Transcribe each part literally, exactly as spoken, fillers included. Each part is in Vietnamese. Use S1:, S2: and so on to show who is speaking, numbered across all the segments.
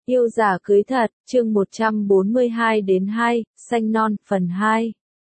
S1: Yêu giả cưới thật, chương một trăm bốn mươi hai đến hai, xanh non, phần hai.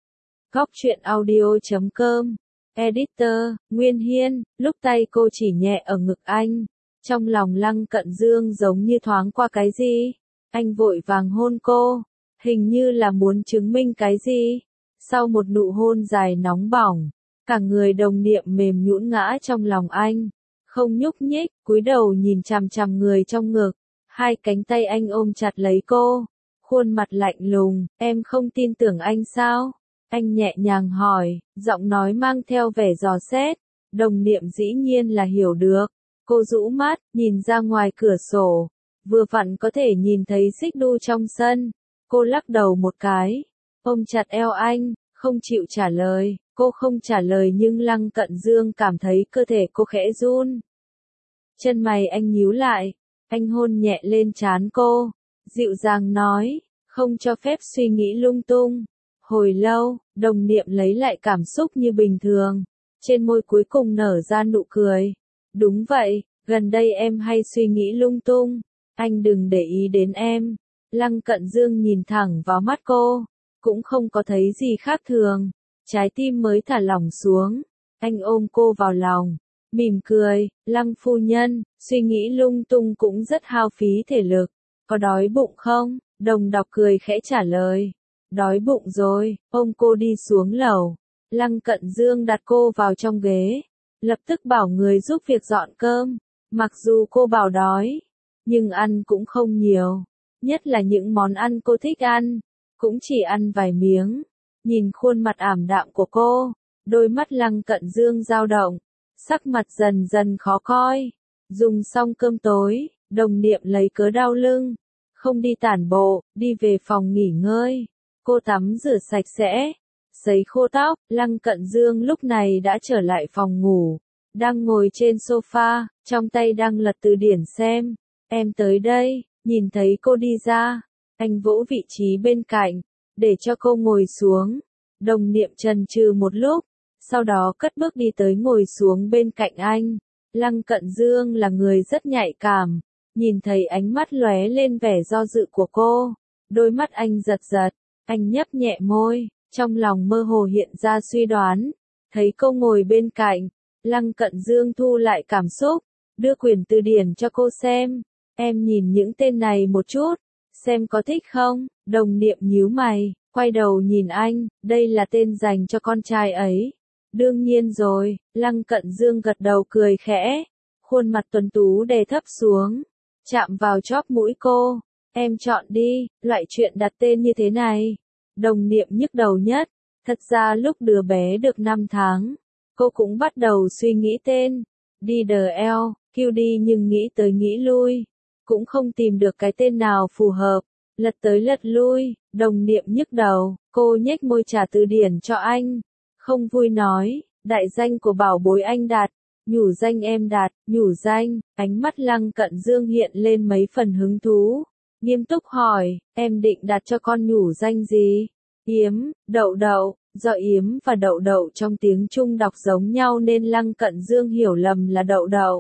S1: Góc truyện audio chấm com. Editor, Nguyên Hiên, lúc tay cô chỉ nhẹ ở ngực anh. Trong lòng Lăng Cận Dương giống như thoáng qua cái gì. Anh vội vàng hôn cô. Hình như là muốn chứng minh cái gì. Sau một nụ hôn dài nóng bỏng, cả người đồng niệm mềm nhũn ngã trong lòng anh. Không nhúc nhích, cúi đầu nhìn chằm chằm người trong ngực. Hai cánh tay anh ôm chặt lấy cô. Khuôn mặt lạnh lùng, em không tin tưởng anh sao? Anh nhẹ nhàng hỏi, giọng nói mang theo vẻ dò xét. Đồng niệm dĩ nhiên là hiểu được. Cô rũ mắt, nhìn ra ngoài cửa sổ. Vừa vặn có thể nhìn thấy xích đu trong sân. Cô lắc đầu một cái. Ôm chặt eo anh, không chịu trả lời. Cô không trả lời nhưng Lăng Cận Dương cảm thấy cơ thể cô khẽ run. Chân mày anh nhíu lại. Anh hôn nhẹ lên trán cô. Dịu dàng nói, không cho phép suy nghĩ lung tung. Hồi lâu, đồng niệm lấy lại cảm xúc như bình thường. Trên môi cuối cùng nở ra nụ cười. Đúng vậy, gần đây em hay suy nghĩ lung tung. Anh đừng để ý đến em. Lăng Cận Dương nhìn thẳng vào mắt cô. Cũng không có thấy gì khác thường. Trái tim mới thả lỏng xuống. Anh ôm cô vào lòng. Mỉm cười, Lăng phu nhân, suy nghĩ lung tung cũng rất hao phí thể lực. Có đói bụng không? Đồng đọc cười khẽ trả lời. Đói bụng rồi, ôm cô đi xuống lầu. Lăng Cận Dương đặt cô vào trong ghế. Lập tức bảo người giúp việc dọn cơm. Mặc dù cô bảo đói, nhưng ăn cũng không nhiều. Nhất là những món ăn cô thích ăn, cũng chỉ ăn vài miếng. Nhìn khuôn mặt ảm đạm của cô, đôi mắt Lăng Cận Dương dao động. Sắc mặt dần dần khó coi. Dùng xong cơm tối, đồng niệm lấy cớ đau lưng. Không đi tản bộ, đi về phòng nghỉ ngơi. Cô tắm rửa sạch sẽ. Sấy khô tóc, Lăng Cận Dương lúc này đã trở lại phòng ngủ. Đang ngồi trên sofa, trong tay đang lật từ điển xem. Em tới đây, nhìn thấy cô đi ra. Anh vỗ vị trí bên cạnh, để cho cô ngồi xuống. Đồng niệm chần chừ một lúc. Sau đó cất bước đi tới ngồi xuống bên cạnh anh. Lăng Cận Dương là người rất nhạy cảm. Nhìn thấy ánh mắt lóe lên vẻ do dự của cô. Đôi mắt anh giật giật. Anh nhấp nhẹ môi. Trong lòng mơ hồ hiện ra suy đoán. Thấy cô ngồi bên cạnh. Lăng Cận Dương thu lại cảm xúc. Đưa quyển từ điển cho cô xem. Em nhìn những tên này một chút. Xem có thích không? Đồng niệm nhíu mày. Quay đầu nhìn anh. Đây là tên dành cho con trai ấy. Đương nhiên rồi, Lăng Cận Dương gật đầu cười khẽ. Khuôn mặt tuấn tú đè thấp xuống. Chạm vào chóp mũi cô. Em chọn đi, loại chuyện đặt tên như thế này. Đồng niệm nhức đầu nhất. Thật ra lúc đứa bé được năm tháng, cô cũng bắt đầu suy nghĩ tên. Đi đờ eo, kêu đi nhưng nghĩ tới nghĩ lui. Cũng không tìm được cái tên nào phù hợp. Lật tới lật lui, đồng niệm nhức đầu. Cô nhếch môi trả từ điển cho anh. Không vui nói, đại danh của bảo bối anh đặt, nhủ danh em đặt, nhủ danh, ánh mắt Lăng Cận Dương hiện lên mấy phần hứng thú. Nghiêm túc hỏi, em định đặt cho con nhủ danh gì? Yếm, đậu đậu, do yếm và đậu đậu trong tiếng Trung đọc giống nhau nên Lăng Cận Dương hiểu lầm là đậu đậu.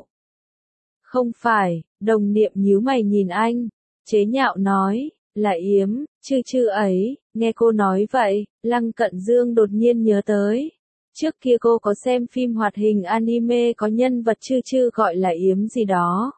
S1: Không phải, đồng niệm nhíu mày nhìn anh, chế nhạo nói, là yếm, chư chư ấy. Nghe cô nói vậy, Lăng Cận Dương đột nhiên nhớ tới. Trước kia cô có xem phim hoạt hình anime có nhân vật chư chư gọi là yếm gì đó.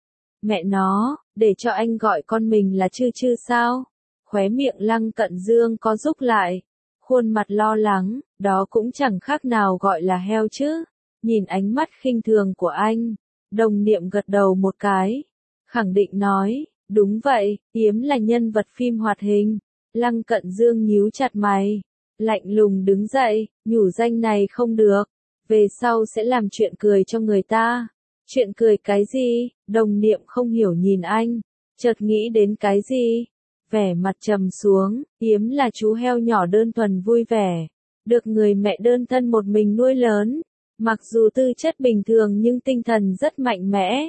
S1: Mẹ nó, để cho anh gọi con mình là chư chư sao? Khóe miệng Lăng Cận Dương có rúc lại. Khuôn mặt lo lắng, đó cũng chẳng khác nào gọi là heo chứ. Nhìn ánh mắt khinh thường của anh, đồng niệm gật đầu một cái. Khẳng định nói, đúng vậy, yếm là nhân vật phim hoạt hình. Lăng Cận Dương nhíu chặt mày, lạnh lùng đứng dậy, nhủ danh này không được, về sau sẽ làm chuyện cười cho người ta. Chuyện cười cái gì? Đồng niệm không hiểu nhìn anh, chợt nghĩ đến cái gì? Vẻ mặt trầm xuống, yếm là chú heo nhỏ đơn thuần vui vẻ, được người mẹ đơn thân một mình nuôi lớn, mặc dù tư chất bình thường nhưng tinh thần rất mạnh mẽ.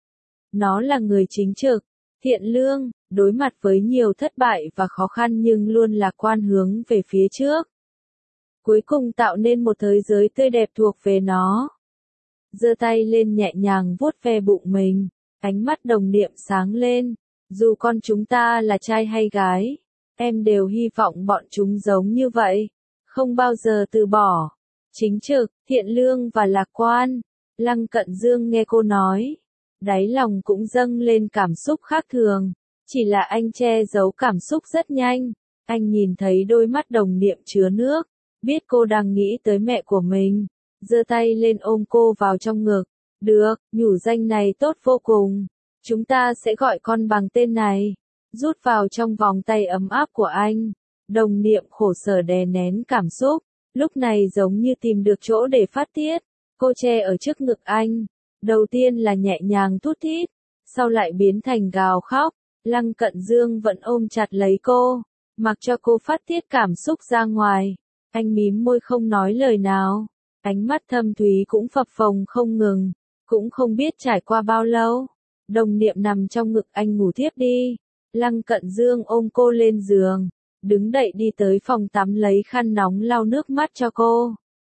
S1: Nó là người chính trực, thiện lương, đối mặt với nhiều thất bại và khó khăn nhưng luôn lạc quan hướng về phía trước. Cuối cùng tạo nên một thế giới tươi đẹp thuộc về nó. Giơ tay lên nhẹ nhàng vuốt ve bụng mình, ánh mắt đồng niệm sáng lên, Dù con chúng ta là trai hay gái, em đều hy vọng bọn chúng giống như vậy, không bao giờ từ bỏ. Chính trực, thiện lương và lạc quan. Lăng Cận Dương nghe cô nói, đáy lòng cũng dâng lên cảm xúc khác thường, chỉ là anh che giấu cảm xúc rất nhanh. Anh nhìn thấy đôi mắt Đồng Niệm chứa nước, biết cô đang nghĩ tới mẹ của mình, giơ tay lên ôm cô vào trong ngực. Được, nhủ danh này tốt vô cùng. Chúng ta sẽ gọi con bằng tên này. Rút vào trong vòng tay ấm áp của anh. Đồng Niệm khổ sở đè nén cảm xúc, lúc này giống như tìm được chỗ để phát tiết. Cô che ở trước ngực anh. Đầu tiên là nhẹ nhàng thút thít, sau lại biến thành gào khóc. Lăng Cận Dương vẫn ôm chặt lấy cô, mặc cho cô phát tiết cảm xúc ra ngoài. Anh mím môi không nói lời nào. Ánh mắt thâm thúy cũng phập phồng không ngừng. Cũng không biết trải qua bao lâu, Đồng Niệm nằm trong ngực anh ngủ thiếp đi. Lăng Cận Dương ôm cô lên giường, đứng dậy đi tới phòng tắm lấy khăn nóng lau nước mắt cho cô.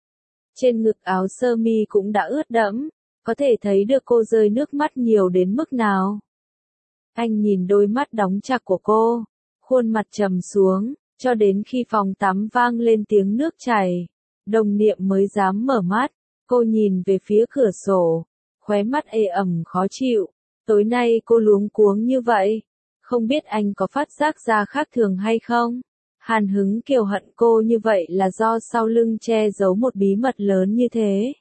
S1: Trên ngực áo sơ mi cũng đã ướt đẫm, có thể thấy được cô rơi nước mắt nhiều đến mức nào. Anh nhìn đôi mắt đóng chặt của cô, khuôn mặt trầm xuống, cho đến khi phòng tắm vang lên tiếng nước chảy, Đồng Niệm mới dám mở mắt. Cô nhìn về phía cửa sổ, khóe mắt ê ẩm khó chịu. Tối nay cô luống cuống như vậy, không biết anh có phát giác ra khác thường hay không? Hàn Hứng Kiều hận cô như vậy là do sau lưng che giấu một bí mật lớn như thế.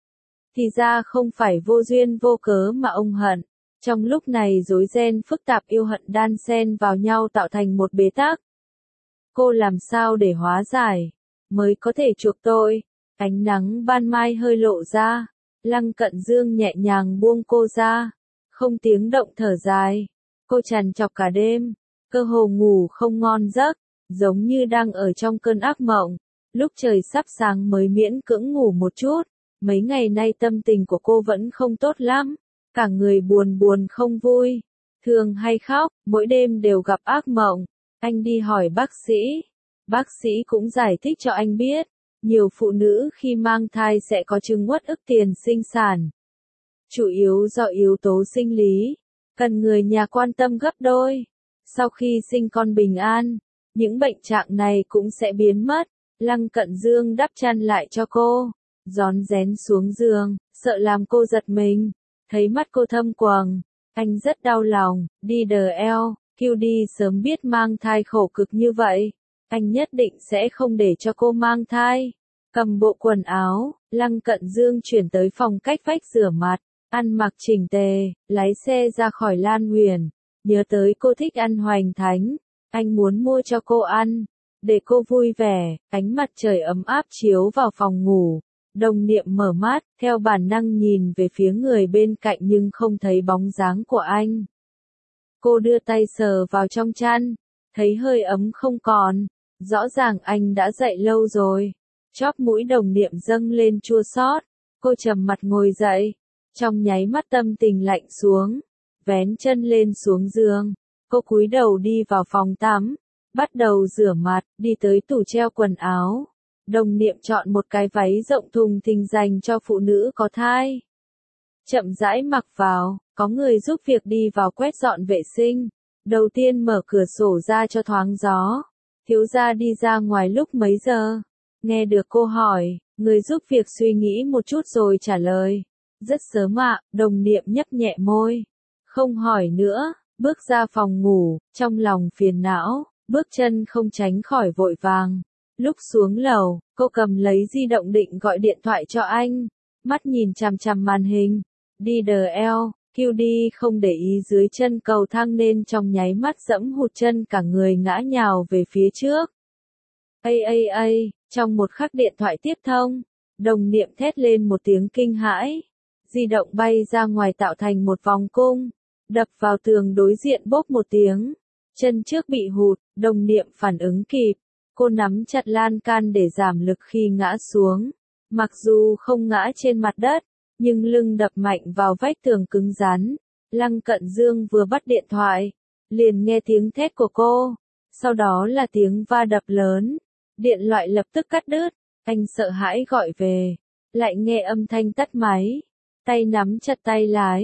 S1: Thì ra không phải vô duyên vô cớ mà ông hận. Trong lúc này rối ren phức tạp yêu hận đan xen vào nhau tạo thành một bế tắc. Cô làm sao để hóa giải, mới có thể chuộc tội? Ánh nắng ban mai hơi lộ ra, Lăng Cận Dương nhẹ nhàng buông cô ra, không tiếng động thở dài. Cô trằn trọc cả đêm, cơ hồ ngủ không ngon giấc, giống như đang ở trong cơn ác mộng. Lúc trời sắp sáng mới miễn cưỡng ngủ một chút. Mấy ngày nay tâm tình của cô vẫn không tốt lắm, cả người buồn buồn không vui, thường hay khóc, mỗi đêm đều gặp ác mộng. Anh đi hỏi bác sĩ, bác sĩ cũng giải thích cho anh biết, nhiều phụ nữ khi mang thai sẽ có chứng uất ức tiền sinh sản. Chủ yếu do yếu tố sinh lý, cần người nhà quan tâm gấp đôi. Sau khi sinh con bình an, những bệnh trạng này cũng sẽ biến mất. Lăng Cận Dương đắp chăn lại cho cô, rón rén xuống giường, sợ làm cô giật mình. Thấy mắt cô thâm quầng, anh rất đau lòng. Đi đờ eo, Q đi sớm biết mang thai khổ cực như vậy, anh nhất định sẽ không để cho cô mang thai. Cầm bộ quần áo, Lăng Cận Dương chuyển tới phòng cách vách rửa mặt, ăn mặc chỉnh tề, lái xe ra khỏi Lan Huyền. Nhớ tới cô thích ăn hoành thánh, anh muốn mua cho cô ăn, để cô vui vẻ. Ánh mặt trời ấm áp chiếu vào phòng ngủ. Đồng Niệm mở mắt, theo bản năng nhìn về phía người bên cạnh nhưng không thấy bóng dáng của anh. Cô đưa tay sờ vào trong chăn, thấy hơi ấm không còn, rõ ràng anh đã dậy lâu rồi. Chóp mũi Đồng Niệm dâng lên chua xót, cô trầm mặt ngồi dậy, trong nháy mắt tâm tình lạnh xuống, vén chân lên xuống giường, cô cúi đầu đi vào phòng tắm, bắt đầu rửa mặt, đi tới tủ treo quần áo. Đồng Niệm chọn một cái váy rộng thùng thình dành cho phụ nữ có thai. Chậm rãi mặc vào, có người giúp việc đi vào quét dọn vệ sinh. Đầu tiên mở cửa sổ ra cho thoáng gió. Thiếu gia đi ra ngoài lúc mấy giờ? Nghe được cô hỏi, người giúp việc suy nghĩ một chút rồi trả lời. Rất sớm ạ. Đồng Niệm nhấp nhẹ môi, không hỏi nữa, bước ra phòng ngủ, trong lòng phiền não, bước chân không tránh khỏi vội vàng. Lúc xuống lầu, cô cầm lấy di động định gọi điện thoại cho anh, mắt nhìn chằm chằm màn hình. Đi đờ eo, Q đi không để ý dưới chân cầu thang nên trong nháy mắt dẫm hụt chân, cả người ngã nhào về phía trước. Ây ây ây, trong một khắc điện thoại tiếp thông, Đồng Niệm thét lên một tiếng kinh hãi. Di động bay ra ngoài tạo thành một vòng cung, đập vào tường đối diện bốp một tiếng. Chân trước bị hụt, Đồng Niệm phản ứng kịp. Cô nắm chặt lan can để giảm lực khi ngã xuống. Mặc dù không ngã trên mặt đất, nhưng lưng đập mạnh vào vách tường cứng rắn. Lăng Cận Dương vừa bắt điện thoại, liền nghe tiếng thét của cô. Sau đó là tiếng va đập lớn. Điện thoại lập tức cắt đứt. Anh sợ hãi gọi về. Lại nghe âm thanh tắt máy. Tay nắm chặt tay lái.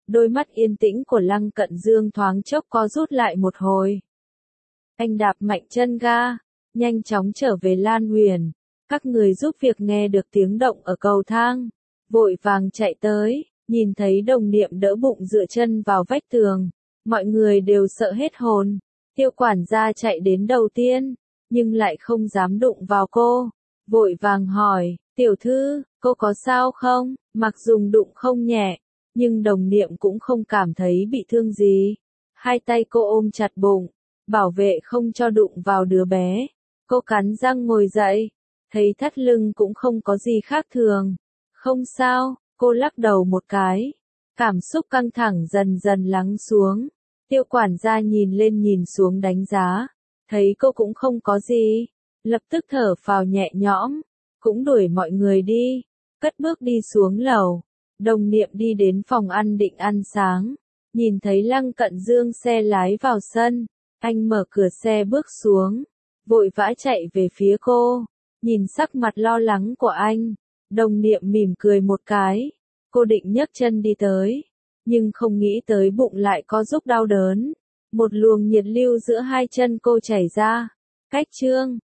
S1: đôi mắt yên tĩnh của Lăng Cận Dương thoáng chốc co rút lại một hồi. Anh đạp mạnh chân ga, nhanh chóng trở về Lan Huyền. Các người giúp việc nghe được tiếng động ở cầu thang, vội vàng chạy tới, nhìn thấy đồng niệm đỡ bụng dựa chân vào vách tường. Mọi người đều sợ hết hồn. Tiêu quản gia chạy đến đầu tiên, nhưng lại không dám đụng vào cô. Vội vàng hỏi, tiểu thư, cô có sao không? Mặc dù đụng không nhẹ, nhưng đồng niệm cũng không cảm thấy bị thương gì. Hai tay cô ôm chặt bụng, bảo vệ không cho đụng vào đứa bé. Cô cắn răng ngồi dậy, thấy thắt lưng cũng không có gì khác thường. Không sao, cô lắc đầu một cái. Cảm xúc căng thẳng dần dần lắng xuống. Tiêu quản gia nhìn lên nhìn xuống đánh giá, thấy cô cũng không có gì, lập tức thở phào nhẹ nhõm, cũng đuổi mọi người đi, cất bước đi xuống lầu. Đồng niệm đi đến phòng ăn định ăn sáng, nhìn thấy Lăng Cận Dương xe lái vào sân, anh mở cửa xe bước xuống, vội vã chạy về phía cô, nhìn sắc mặt lo lắng của anh, đồng niệm mỉm cười một cái, cô định nhấc chân đi tới. Nhưng không nghĩ tới bụng lại có giúp đau đớn. Một luồng nhiệt lưu giữa hai chân cô chảy ra. Cách chương